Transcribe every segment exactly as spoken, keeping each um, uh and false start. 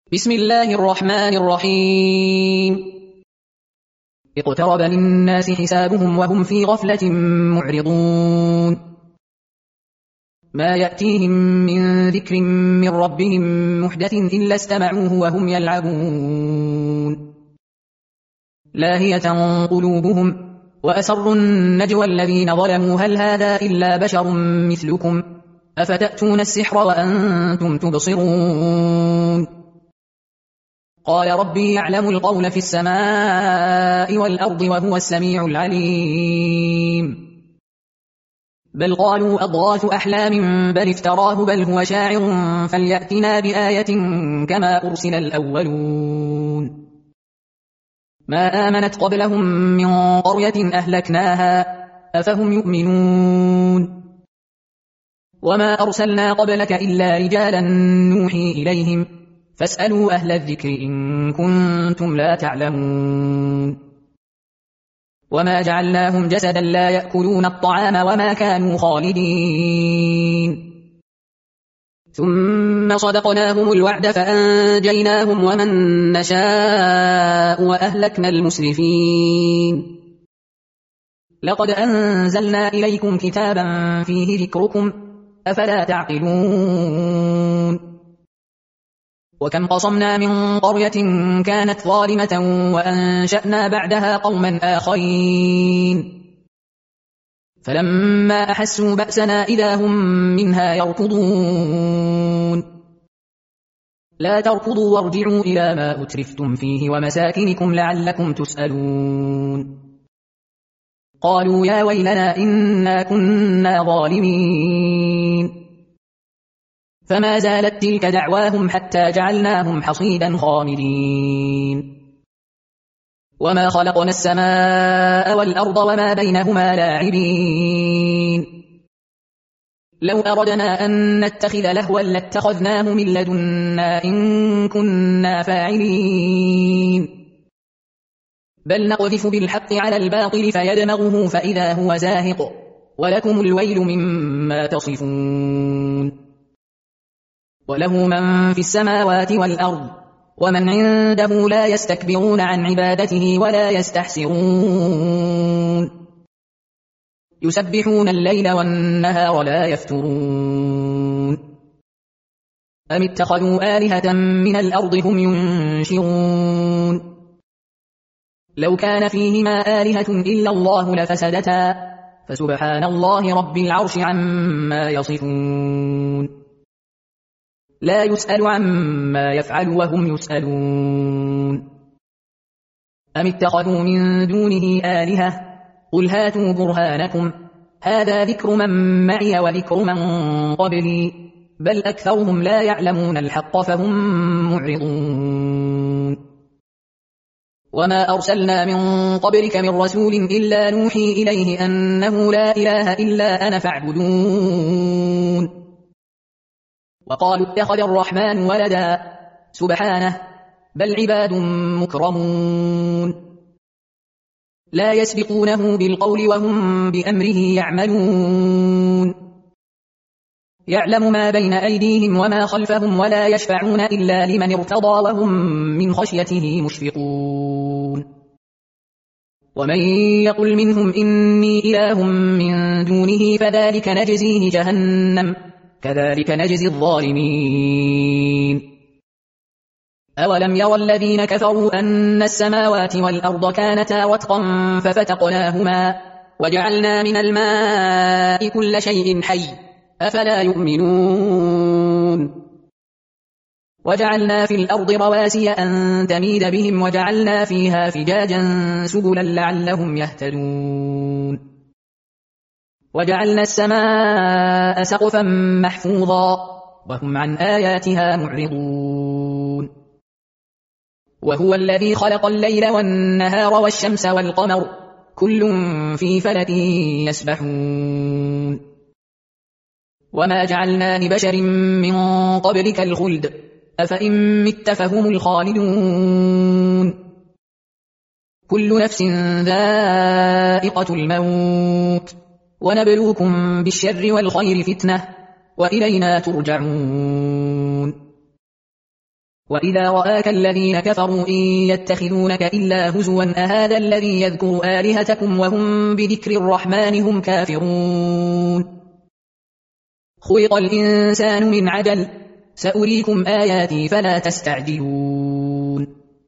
بسم الله الرحمن الرحيم. اقترب للناس حسابهم وهم في غفلة معرضون. ما يأتيهم من ذكر من ربهم محدث إلا استمعوه وهم يلعبون. لاهية قلوبهم وأسروا النجوى الذين ظلموا هل هذا إلا بشر مثلكم أفتأتون السحر وأنتم تبصرون. قال ربي يعلم القول في السماء والأرض وهو السميع العليم. بل قالوا أضغاث أحلام بل افتراه بل هو شاعر فليأتنا بآية كما أرسل الأولون. ما آمنت قبلهم من قرية أهلكناها أفهم يؤمنون. وما أرسلنا قبلك إلا رجالا نوحي إليهم فاسألوا أهل الذكر إن كنتم لا تعلمون. وما جعلناهم جسدا لا يأكلون الطعام وما كانوا خالدين. ثم صدقناهم الوعد فأنجيناهم ومن نشاء وأهلكنا المسرفين. لقد أنزلنا إليكم كتابا فيه ذكركم أفلا تعقلون. وكم قصمنا من قرية كانت ظالمة وأنشأنا بعدها قوما آخرين فلما أحسوا بأسنا إذا هم منها يركضون. لا تركضوا وارجعوا إلى ما أترفتم فيه ومساكنكم لعلكم تسألون. قالوا يا ويلنا إنا كنا ظالمين. فما زالت تلك دعواهم حتى جعلناهم حصيدا خامدين. وما خلقنا السماء والأرض وما بينهما لاعبين. لو أردنا أن نتخذ لهوا لاتخذناه من لدنا إن كنا فاعلين. بل نقذف بالحق على الباطل فيدمغه فإذا هو زاهق ولكم الويل مما تصفون. وله من في السماوات والأرض ومن عنده لا يستكبرون عن عبادته ولا يستحسرون. يسبحون الليل والنهار لا يفترون. أم اتخذوا آلهة من الأرض هم ينشرون. لو كان فيهما آلهة إلا الله لفسدتا فسبحان الله رب العرش عما يصفون. لا يسأل عما يفعل وهم يسألون. أم اتخذوا من دونه آلهة قل هاتوا برهانكم هذا ذكر من معي وذكر من قبلي بل أكثرهم لا يعلمون الحق فهم معرضون. وما أرسلنا من قبلك من رسول إلا نوحي إليه أنه لا إله إلا أنا فاعبدون. وقالوا اتخذ الرحمن ولدا سبحانه بل عباد مكرمون. لا يسبقونه بالقول وهم بأمره يعملون. يعلم ما بين أيديهم وما خلفهم ولا يشفعون إلا لمن ارتضى وهم من خشيته مشفقون. ومن يقل منهم إني إله من دونه فذلك نجزيه جهنم كذلك نجزي الظالمين. أولم يرى الذين كفروا أن السماوات والأرض كانتا رتقا ففتقناهما وجعلنا من الماء كل شيء حي أفلا يؤمنون. وجعلنا في الأرض رواسي أن تميد بهم وجعلنا فيها فجاجا سبلا لعلهم يهتدون. وجعلنا السماء سقفا محفوظا وهم عن آياتها معرضون. وهو الذي خلق الليل والنهار والشمس والقمر كل في فلك يسبحون. وما جعلنا لبشر من قبلك الخلد أفإن مت فهم الخالدون. كل نفس ذائقة الموت ونبلوكم بالشر والخير فتنة وإلينا ترجعون. وإذا رآك الذين كفروا إن يتخذونك إلا هزوا أهذا الذي يذكر آلهتكم وهم بذكر الرحمن هم كافرون خلق الإنسان من عجل سأريكم آياتي فلا تستعجلون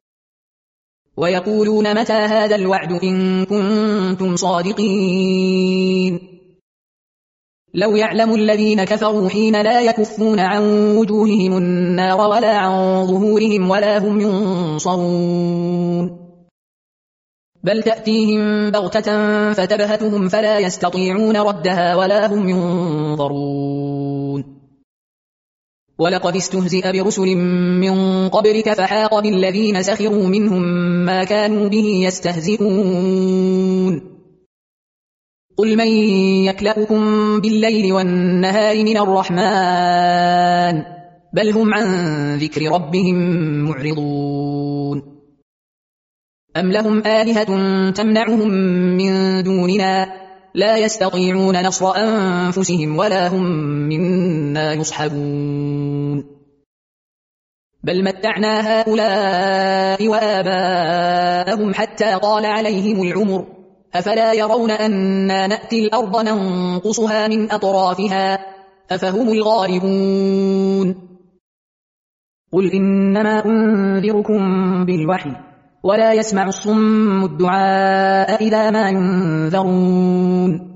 ويقولون متى هذا الوعد إن كنتم صادقين لو يعلم الذين كفروا حين لا يكفون عن وجوههم النار ولا عن ظهورهم ولا هم ينصرون بل تأتيهم بغتة فتبهتهم فلا يستطيعون ردها ولا هم ينظرون ولقد استهزئ برسل من قبلك فحاق بالذين سخروا منهم ما كانوا به يستهزئون قل من يكلأكم بالليل والنهار من الرحمن بل هم عن ذكر ربهم معرضون أم لهم آلهة تمنعهم من دوننا لا يستطيعون نصر أنفسهم ولا هم منا يصحبون بل متعنا هؤلاء وآباءهم حتى طال عليهم العمر أفلا يرون أنا نأتي الأرض ننقصها من أطرافها أفهم الغالبون قل إنما أنذركم بالوحي ولا يسمع الصم الدعاء إذا ما ينذرون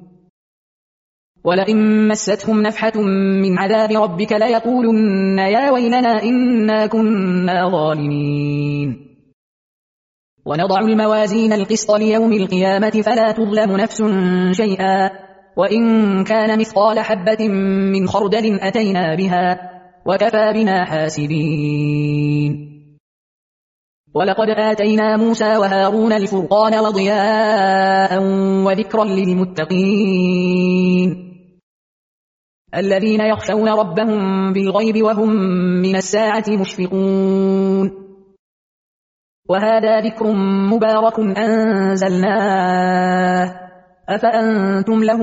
ولئن مستهم نفحة من عذاب ربك ليقولن يا ويلنا إنا كنا ظالمين ونضع الموازين القسط ليوم القيامة فلا تظلم نفس شيئا وإن كان مثقال حبة من خردل أتينا بها وكفى بنا حاسبين ولقد آتينا موسى وهارون الفرقان وضياء وذكرا للمتقين الذين يخشون ربهم بالغيب وهم من الساعة مشفقون وهذا ذكر مبارك أنزلناه أفأنتم له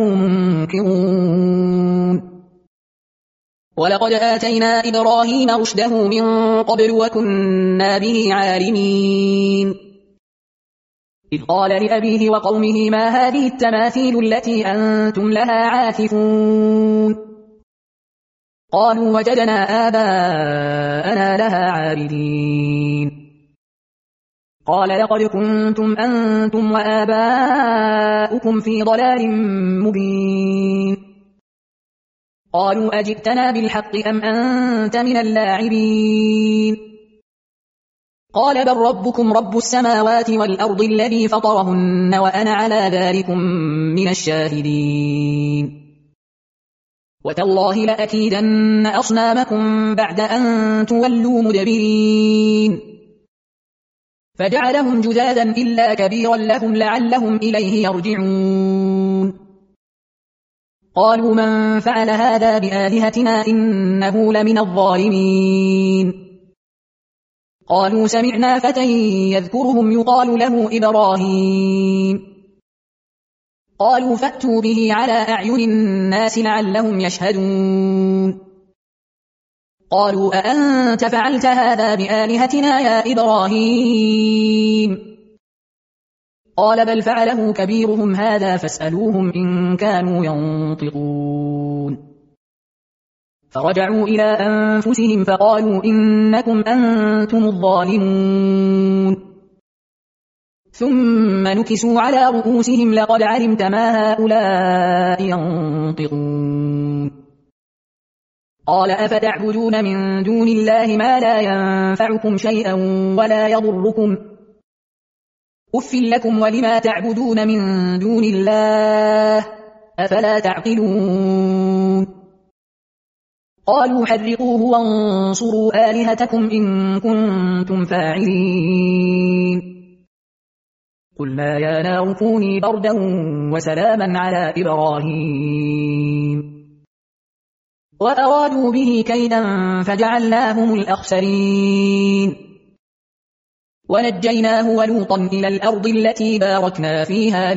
منكرون ولقد آتينا إبراهيم رشده من قبل وكنا به عالمين إذ قال لأبيه وقومه ما هذه التماثيل التي أنتم لها عاكفون قالوا وجدنا آباءنا لها عابدين قال لقد كنتم أنتم وآباؤكم في ضلال مبين قالوا أجئتنا بالحق أم أنت من اللاعبين قال بل ربكم رب السماوات والأرض الذي فطرهن وأنا على ذلكم من الشاهدين وتالله لأكيدن أصنامكم بعد أن تولوا مدبرين فجعلهم جذاذا إلا كبيرا لهم لعلهم إليه يرجعون قالوا من فعل هذا بآلهتنا إنه لمن الظالمين قالوا سمعنا فتى يذكرهم يقال له إبراهيم قالوا فأتوا به على أعين الناس لعلهم يشهدون قالوا أأنت فعلت هذا بآلهتنا يا إبراهيم قال بل فعله كبيرهم هذا فاسألوهم إن كانوا ينطقون فرجعوا إلى أنفسهم فقالوا إنكم أنتم الظالمون ثم نكسوا على رؤوسهم لقد علمت ما هؤلاء ينطقون قال أفتعبدون من دون الله ما لا ينفعكم شيئا ولا يضركم أف لكم ولما تعبدون من دون الله أفلا تعقلون قالوا حرقوه وانصروا آلهتكم إن كنتم فاعلين قلنا يا نار كوني بردا وسلاما على إبراهيم وأرادوا به كيدا فجعلناهم الأخسرين ونجيناه ولوطا إلى الأرض التي باركنا فيها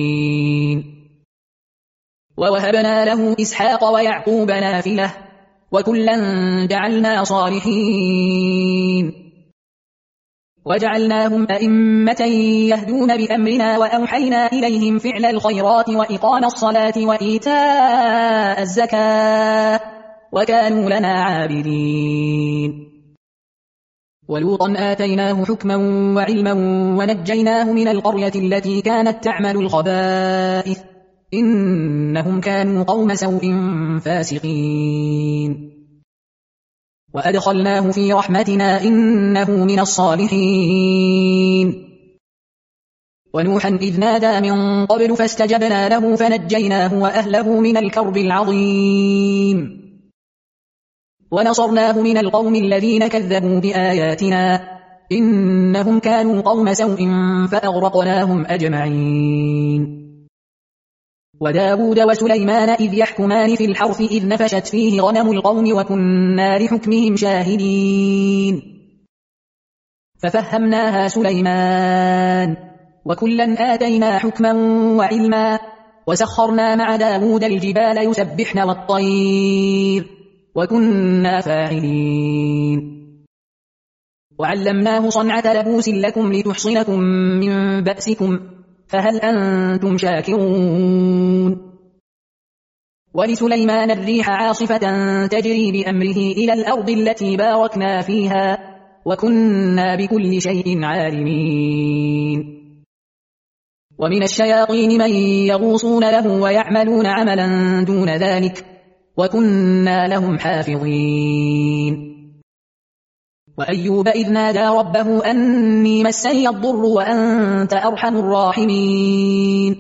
للعالمين ووهبنا له إسحاق ويعقوب نافلة وكلا جعلنا صالحين وجعلناهم أئمة يهدون بأمرنا وأوحينا إليهم فعل الخيرات وإقام الصلاة وإيتاء الزكاة وكانوا لنا عابدين ولوطا آتيناه حكما وعلما ونجيناه من القرية التي كانت تعمل الخبائث إنهم كانوا قوم سوء فاسقين وأدخلناه في رحمتنا إنه من الصالحين ونوحا إذ نادى من قبل فاستجبنا له فنجيناه وأهله من الكرب العظيم ونصرناه من القوم الذين كذبوا بآياتنا إنهم كانوا قوم سوء فأغرقناهم أجمعين وداود وسليمان إذ يحكمان في الحرث إذ نفشت فيه غنم القوم وكنا لحكمهم شاهدين ففهمناها سليمان وكلا آتينا حكما وعلما وسخرنا مع داود الجبال يسبحن والطير وكنا فاعلين وعلمناه صنعة لبوس لكم لتحصنكم من بأسكم فهل أنتم شاكرون ولسليمان الريح عاصفة تجري بأمره إلى الأرض التي باركنا فيها وكنا بكل شيء عالمين ومن الشياطين من يغوصون له ويعملون عملا دون ذلك وكنا لهم حافظين وأيوب إذ نادى ربه أني مسني الضر وأنت أرحم الراحمين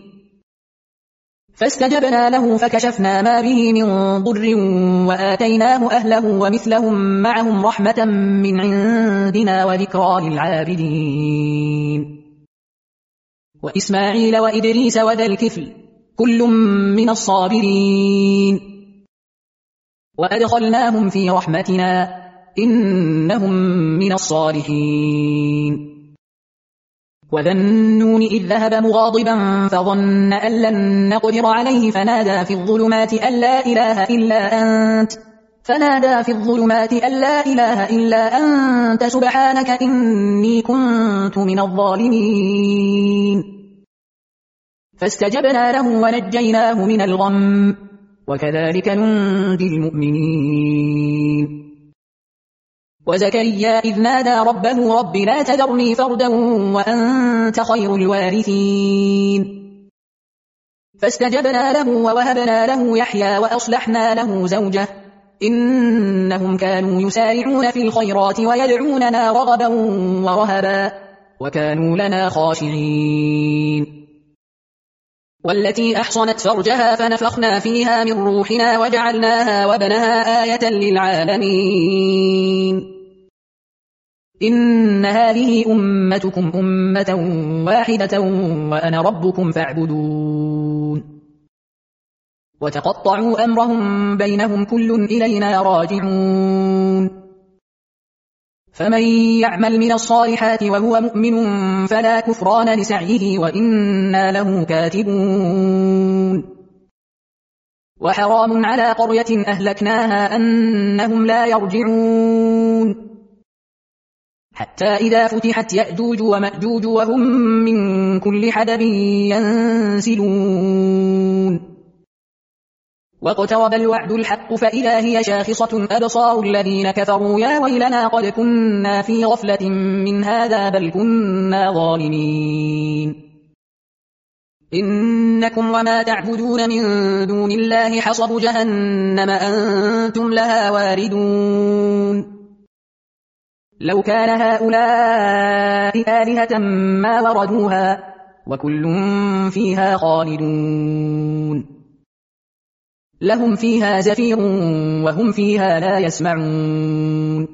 فاستجبنا له فكشفنا ما به من ضر وآتيناه أهله ومثلهم معهم رحمة من عندنا وذكرى للعابدين وإسماعيل وإدريس وذا الكفل كل من الصابرين وأدخلناهم في رحمتنا إنهم من الصالحين وذا النون إذ ذهب مغاضبا فظن أن لن نقدر عليه فنادى في الظلمات أن لا إله إلا أنت فنادى في الظلمات أن لا إله إلا أنت سبحانك إني كنت من الظالمين فاستجبنا له ونجيناه من الغم وكذلك ننجي المؤمنين وزكريا إذ نادى ربه رب لا تذرني فردا وأنت خير الوارثين فاستجبنا له ووهبنا له يحيى وأصلحنا له زوجه إنهم كانوا يسارعون في الخيرات ويدعوننا رغبا ورهبا وكانوا لنا خاشعين والتي أحصنت فرجها فنفخنا فيها من روحنا وجعلناها وابنها آية للعالمين إن هذه أمتكم أمة واحدة وأنا ربكم فاعبدون وتقطعوا أمرهم بينهم كل إلينا راجعون فمن يعمل من الصالحات وهو مؤمن فلا كفران لسعيه وإنا له كاتبون وحرام على قرية أهلكناها أنهم لا يرجعون حتى إذا فتحت يأجوج ومأجوج وهم من كل حدب ينسلون واقترب الوعد الحق فإذا هي شاخصة أبصار الذين كفروا يا ويلنا قد كنا في غفلة من هذا بل كنا ظالمين إنكم وما تعبدون من دون الله حصب جهنم أنتم لها واردون لو كان هؤلاء آلهة ما وردوها وكل فيها خالدون لهم فيها زفير وهم فيها لا يسمعون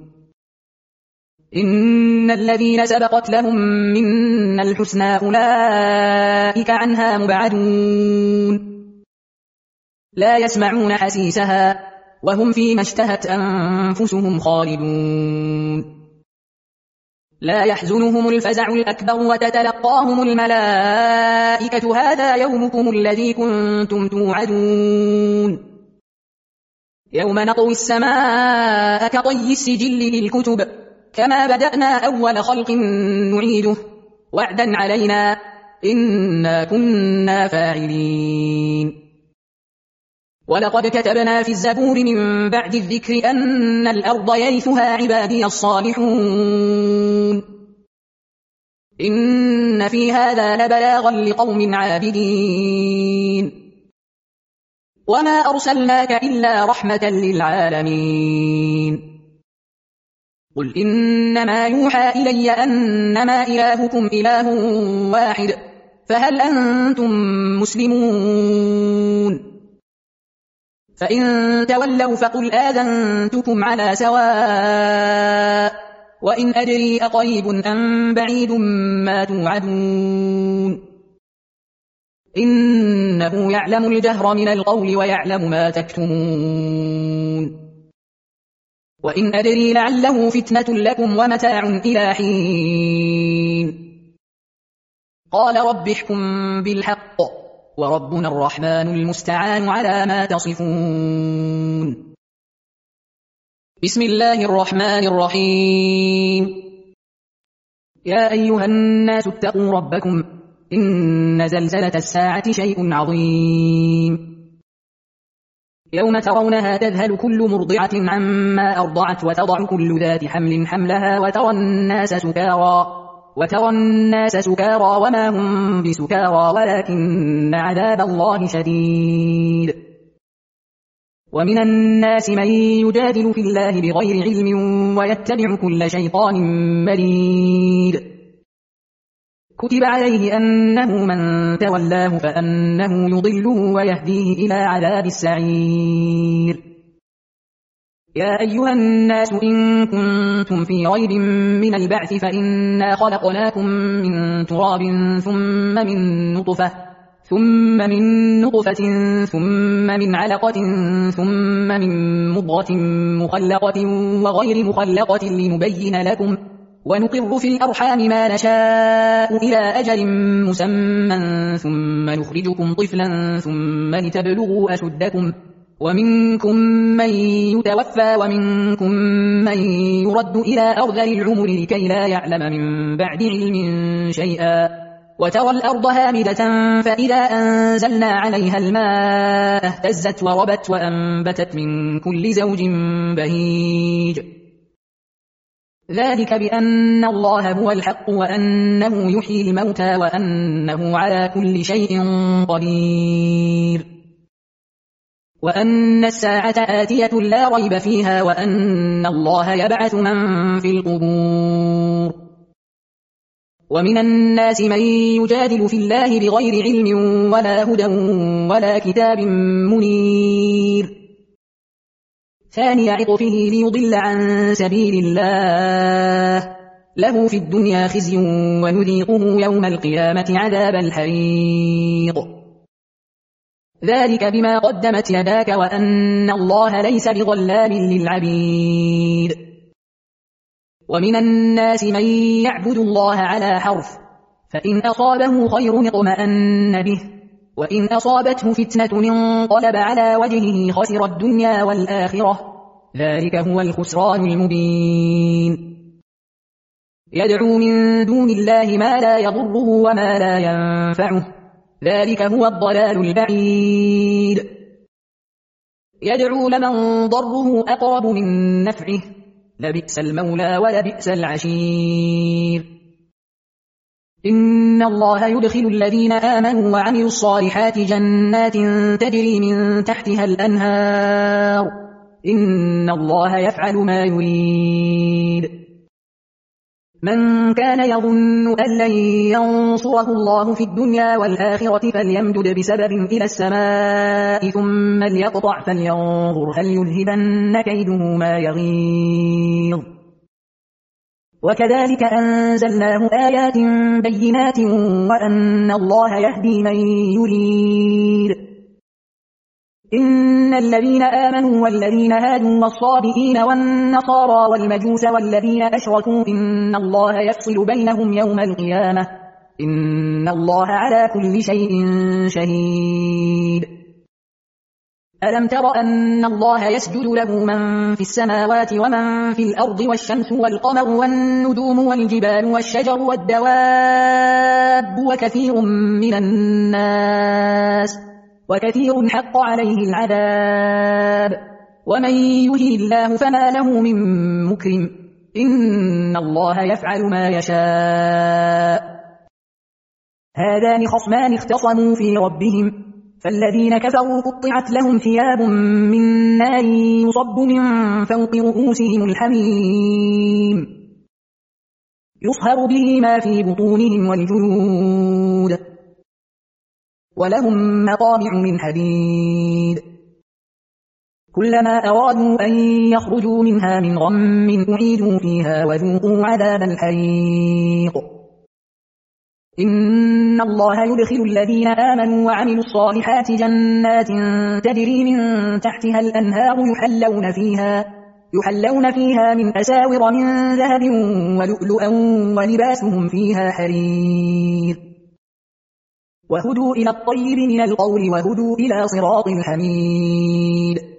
إن الذين سبقت لهم منا الحسنى أولئك عنها مبعدون لا يسمعون حسيسها وهم فيما اشتهت أنفسهم خالدون لا يحزنهم الفزع الأكبر وتتلقاهم الملائكة هذا يومكم الذي كنتم توعدون يوم نطوي السماء كطي السجل للكتب كما بدأنا أول خلق نعيده وعدا علينا إنا كنا فاعلين ولقد كتبنا في الزبور من بعد الذكر أن الأرض يرثها عبادي الصالحون إن في هذا لبلاغا لقوم عابدين وما أرسلناك إلا رحمة للعالمين قل إنما يوحى إلي أنما إلهكم إله واحد فهل أنتم مسلمون فإن تولوا فقل آذنتكم على سواء وإن أدري أقريب أم بعيد ما توعدون إنه يعلم الجهر من القول ويعلم ما تكتمون وإن أدري لعله فتنة لكم ومتاع إلى حين قال رب احكم بالحق وربنا الرحمن المستعان على ما تصفون بسم الله الرحمن الرحيم يا أيها الناس اتقوا ربكم إن زلزلة الساعة شيء عظيم يوم ترونها تذهل كل مرضعة عما أرضعت وتضع كل ذات حمل حملها وترى الناس سكارى وترى الناس سكارى وما هم بسكارى ولكن عذاب الله شديد ومن الناس من يجادل في الله بغير علم ويتبع كل شيطان مريد كتب عليه أنه من تولاه فأنه يضله ويهديه إلى عذاب السعير يا أيها الناس إن كنتم في ريب من البعث فإنا خلقناكم من تراب ثم من نطفة ثم من نطفة ثم من علقة ثم من مضغة مخلقة وغير مخلقة لنبين لكم ونقر في الأرحام ما نشاء إلى أجل مسمى ثم نخرجكم طفلا ثم لتبلغوا أشدكم ومنكم من يتوفى ومنكم من يرد إلى أرذل العمر لكي لا يعلم من بعد علم شيئا وترى الأرض هامدة فإذا أنزلنا عليها الماء اهتزت وربت وأنبتت من كل زوج بهيج ذلك بأن الله هو الحق وأنه يحيي الموتى وأنه على كل شيء قدير وأن الساعة آتية لا ريب فيها وأن الله يبعث من في القبور ومن الناس من يجادل في الله بغير علم ولا هدى ولا كتاب منير ثاني عطفه ليضل عن سبيل الله له في الدنيا خزي ونذيقه يوم القيامة عذاب الحريق ذلك بما قدمت يداك وأن الله ليس بظلام للعبيد ومن الناس من يعبد الله على حرف فإن أصابه خير اطمأن به وإن أصابته فتنة انقلب على وجهه خسر الدنيا والآخرة ذلك هو الخسران المبين يدعو من دون الله ما لا يضره وما لا ينفعه ذلك هو الضلال البعيد يدعو لمن ضره أقرب من نفعه لبئس المولى ولبئس العشير إن الله يدخل الذين آمنوا وعملوا الصالحات جنات تجري من تحتها الأنهار إن الله يفعل ما يريد من كان يظن أن لن ينصره الله في الدنيا والآخرة فليمدد بسبب إلى السماء ثم ليقطع فلينظر هل يذهبن كيده ما يغيظ وكذلك أنزلناه آيات بينات وأن الله يهدي من يريد إن الذين آمنوا والذين هادوا والصابئين والنصارى والمجوس والذين أشركوا إن الله يفصل بينهم يوم القيامة إن الله على كل شيء شهيد ألم تر أن الله يسجد له من في السماوات ومن في الأرض والشمس والقمر والنجوم والجبال والشجر والدواب وكثير من الناس وكثير حق عليه العذاب ومن يهن الله فما له من مكرم إن الله يفعل ما يشاء. هذان خصمان اختصموا في ربهم فالذين كفروا قطعت لهم ثياب من نار يصب من فوق رؤوسهم الحميم يصهر به ما في بطونهم والجلود ولهم مقامع من حديد كلما أرادوا أن يخرجوا منها من غم أعيدوا فيها وذوقوا عذاب الحريق. إن الله يدخل الذين آمنوا وعملوا الصالحات جنات تجري من تحتها الأنهار يحلون فيها, يحلون فيها من أساور من ذهب ولؤلؤا ولباسهم فيها حرير وهدوا إلى الطيب من القول وهدوا إلى صراط الحميد.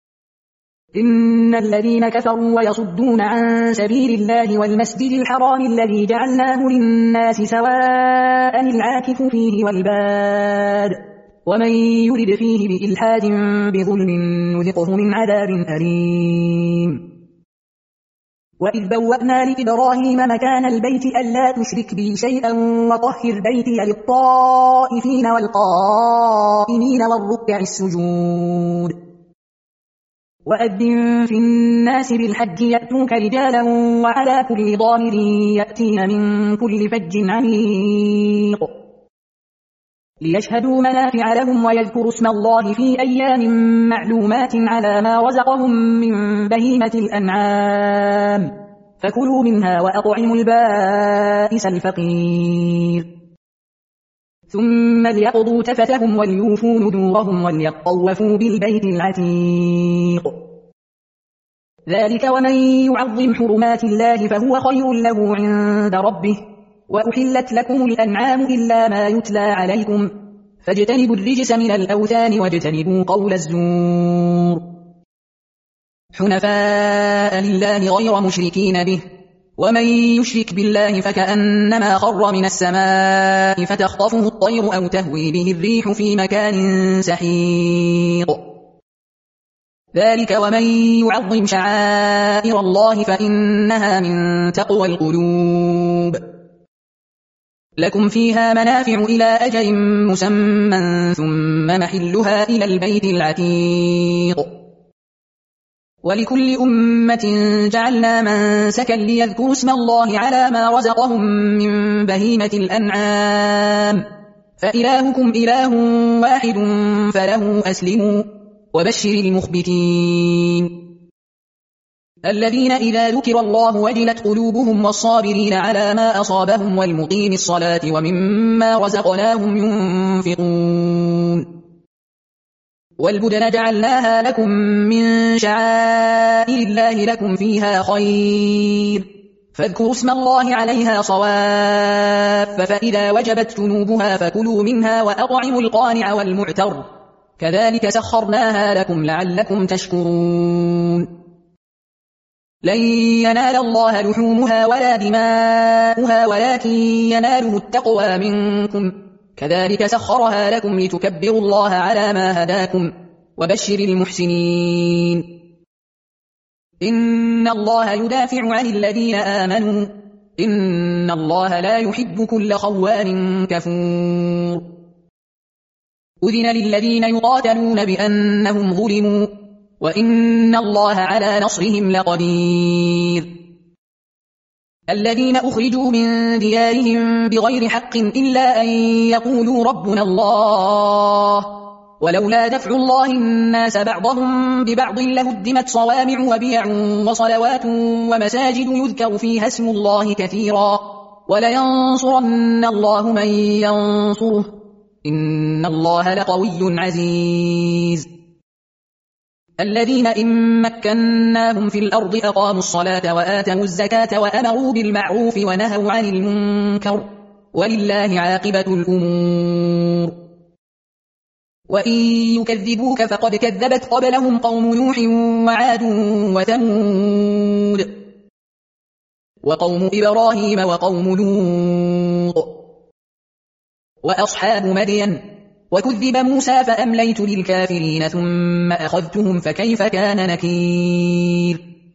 إن الذين كفروا ويصدون عن سبيل الله والمسجد الحرام الذي جعلناه للناس سواء العاكف فيه والباد ومن يرد فيه بإلحاد بظلم نذقه من عذاب أليم. وإذ بوأنا لإبراهيم مكان البيت ألا تشرك بي شيئا وطهر بيتي للطائفين والقائمين والركع السجود. وأذن في الناس بالحج يأتوك رجالا وعلى كل ضامر يأتين من كل فج عميق ليشهدوا منافع لهم ويذكروا اسم الله في أيام معلومات على ما رزقهم من بهيمة الأنعام فكلوا منها وأطعموا البائس الفقير ثم ليقضوا تفتهم وليوفوا نذورهم وليطوفوا بالبيت العتيق. ذلك ومن يعظم حرمات الله فهو خير له عند ربه. وأحلت لكم الأنعام إلا ما يتلى عليكم فاجتنبوا الرجس من الأوثان واجتنبوا قول الزور حنفاء لله غير مشركين به ومن يشرك بالله فكأنما خر من السماء فتخطفه الطير أو تهوي به الريح في مكان سحيق. ذلك ومن يعظم شعائر الله فإنها من تقوى القلوب. لكم فيها منافع إلى أجل مسمى ثم محلها إلى البيت العتيق. ولكل أمة جعلنا منسكا ليذكروا اسم الله على ما رزقهم من بهيمة الأنعام فإلهكم إله واحد فله أسلموا وبشر المخبتين الذين إذا ذكر الله وجلت قلوبهم والصابرين على ما أصابهم والمقيم الصلاة ومما رزقناهم ينفقون. والبدن جعلناها لكم من شعائر الله لكم فيها خير فاذكروا اسم الله عليها صواف فإذا وجبت جنوبها فكلوا منها وأطعموا القانع والمعتر كذلك سخرناها لكم لعلكم تشكرون. لن ينال الله لحومها ولا دماؤها ولكن يناله التقوى منكم كذلك سخرها لكم لتكبروا الله على ما هداكم وبشر المحسنين. إن الله يدافع عن الذين آمنوا إن الله لا يحب كل خوان كفور. أذن للذين يقاتلون بأنهم ظلموا وإن الله على نصرهم لقدير. الذين أخرجوا من ديارهم بغير حق إلا أن يقولوا ربنا الله ولولا دفع الله الناس بعضهم ببعض لهدمت صوامع وبيع وصلوات ومساجد يذكر فيها اسم الله كثيرا ولينصرن الله من ينصره إن الله لقوي عزيز. الذين إن مكناهم في الأرض أقاموا الصلاة وآتوا الزكاة وأمروا بالمعروف ونهوا عن المنكر ولله عاقبة الأمور. وإن يكذبوك فقد كذبت قبلهم قوم نوح وعاد وثمود وقوم إبراهيم وقوم لوط وأصحاب مدين وكذب موسى فأمليت للكافرين ثم أخذتهم فكيف كان نكير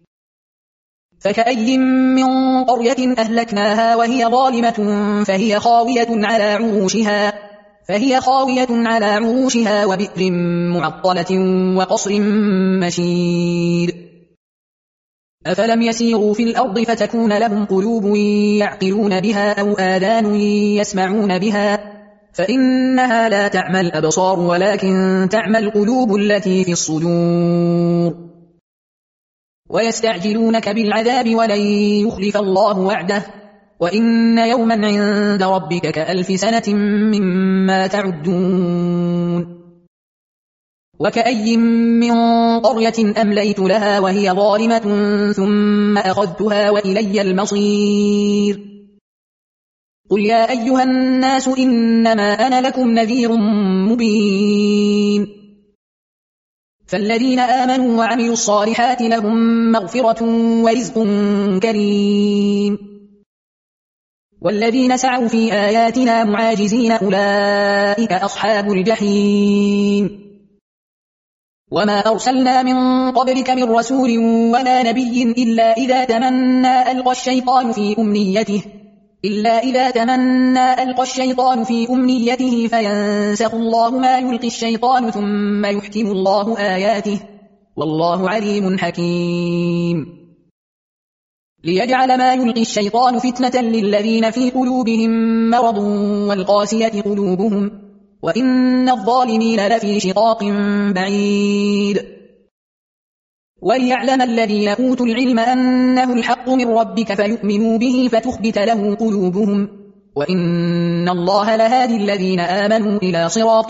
فكأي من قرية أهلكناها وهي ظالمة فهي خاوية على عروشها فهي خاوية على عروشها وبئر معطلة وقصر مشيد أفلم يسيروا في الأرض فتكون لهم قلوب يعقلون بها أو آذان يسمعون بها فإنها لا تعمى الأبصار ولكن تعمى القلوب التي في الصدور ويستعجلونك بالعذاب ولن يخلف الله وعده وإن يوما عند ربك كألف سنة مما تعدون وكأي من قرية أمليت لها وهي ظالمة ثم أخذتها وإلي المصير قل يا أيها الناس إنما أنا لكم نذير مبين فالذين آمنوا وعملوا الصالحات لهم مغفرة ورزق كريم والذين سعوا في آياتنا معاجزين أولئك أصحاب الجحيم وما أرسلنا من قبلك من رسول ولا نبي إلا إذا تمنى ألقى الشيطان في أمنيته إلا إذا تمنى ألقى الشيطان في أمنيته فينسخ الله ما يلقي الشيطان ثم يحكم الله آياته والله عليم حكيم ليجعل ما يلقي الشيطان فتنة للذين في قلوبهم مرض والقاسية قلوبهم وإن الظالمين لفي شقاق بعيد وليعلم الذين أوتوا العلم أنه الحق من ربك فيؤمنوا به فتخبت له قلوبهم وإن الله لهادي الذين آمنوا إلى صراط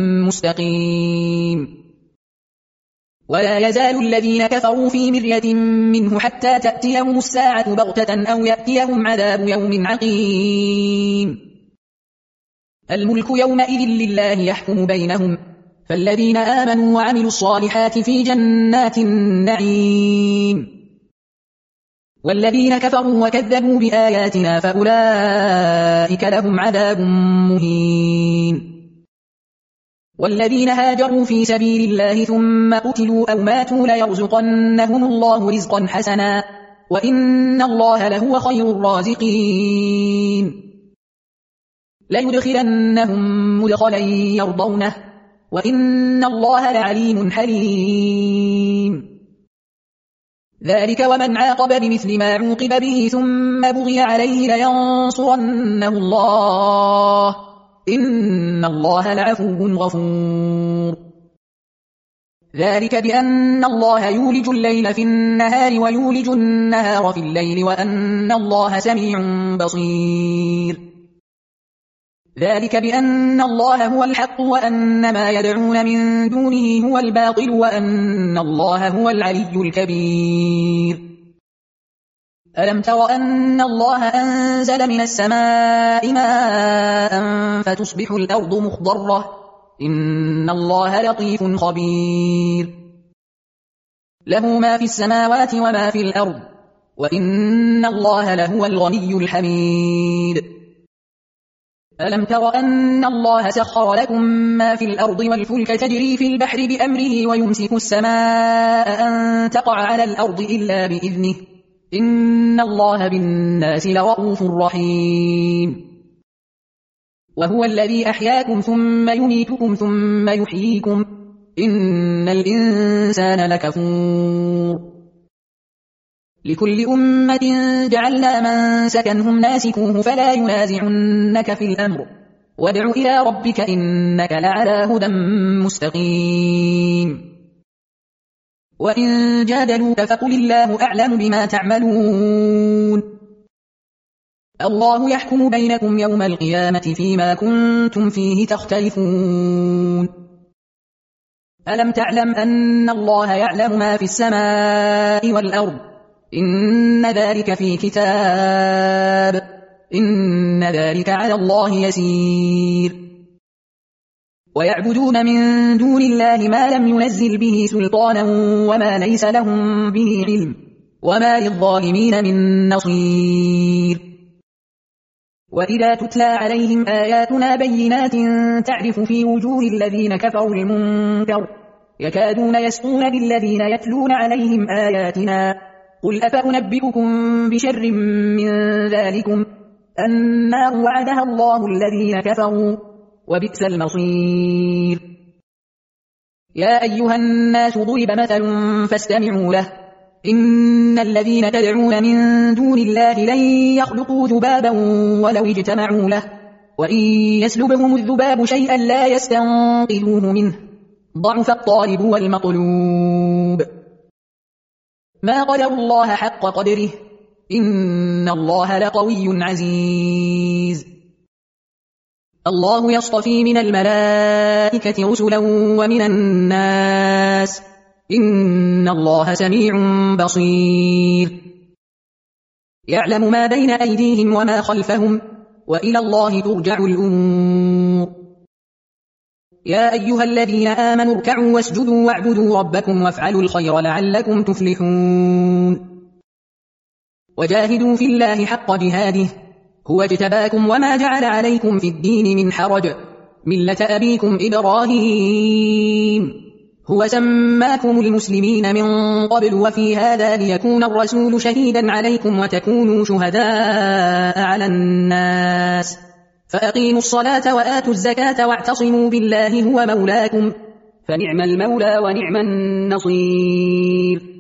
مستقيم ولا يزال الذين كفروا في مرية منه حتى تأتيهم الساعة بغتة أو يأتيهم عذاب يوم عقيم الملك يومئذ لله يحكم بينهم فالذين آمنوا وعملوا الصالحات في جنات النعيم والذين كفروا وكذبوا بآياتنا فأولئك لهم عذاب مهين والذين هاجروا في سبيل الله ثم قتلوا أو ماتوا ليرزقنهم الله رزقا حسنا وإن الله لهو خير الرازقين ليدخلنهم مدخلا يرضونه وإن الله لعليم حليم ذلك ومن عاقب بمثل ما عوقب به ثم بغي عليه لينصرنه الله إن الله لعفو غفور ذلك بأن الله يولج الليل في النهار ويولج النهار في الليل وأن الله سميع بصير ذلك بأن الله هو الحق وأن ما يدعون من دونه هو الباطل وأن الله هو العلي الكبير ألم تر أن الله أنزل من السماء ماء فتصبح الأرض مخضرة إن الله لطيف خبير له ما في السماوات وما في الأرض وإن الله لهو الغني الحميد ألم تر أن الله سخر لكم ما في الأرض والفلك تجري في البحر بأمره ويمسك السماء أن تقع على الأرض إلا بإذنه إن الله بالناس لرؤوف رحيم وهو الذي أحياكم ثم يميتكم ثم يحييكم إن الإنسان لكفور لكل أمة جعلنا من سكنهم ناسكوه فلا ينازعنك في الأمر وادع إلى ربك إنك لعلى هدى مستقيم وإن جادلوك فقل الله أعلم بما تعملون الله يحكم بينكم يوم القيامة فيما كنتم فيه تختلفون ألم تعلم أن الله يعلم ما في السماء والأرض إن ذلك في كتاب إن ذلك على الله يسير ويعبدون من دون الله ما لم ينزل به سلطانا وما ليس لهم به علم وما للظالمين من نصير. وإذا تتلى عليهم آياتنا بينات تعرف في وجوه الذين كفروا المنكر يكادون يسطون بالذين يتلون عليهم آياتنا قل أفأنبئكم بشر من ذلكم النار وعدها الله الذين كفروا وبئس المصير. يا أيها الناس ضرب مثل فاستمعوا له إن الذين تدعون من دون الله لن يخلقوا ذبابا ولو اجتمعوا له وإن يسلبهم الذباب شيئا لا يستنقذوه منه ضعف الطالب والمطلوب. ما قدروا الله حق قدره إن الله لقوي عزيز. الله يصطفي من الملائكة رسلا ومن الناس إن الله سميع بصير. يعلم ما بين أيديهم وما خلفهم وإلى الله ترجع الأمور. يا أيها الذين آمنوا اركعوا واسجدوا واعبدوا ربكم وافعلوا الخير لعلكم تفلحون. وجاهدوا في الله حق جهاده هو اجتباكم وما جعل عليكم في الدين من حرج ملة أبيكم إبراهيم هو سماكم المسلمين من قبل وفي هذا ليكون الرسول شهيدا عليكم وتكونوا شهداء على الناس فأقيموا الصلاة وآتوا الزكاة واعتصموا بالله هو مولاكم فنعم المولى ونعم النصير.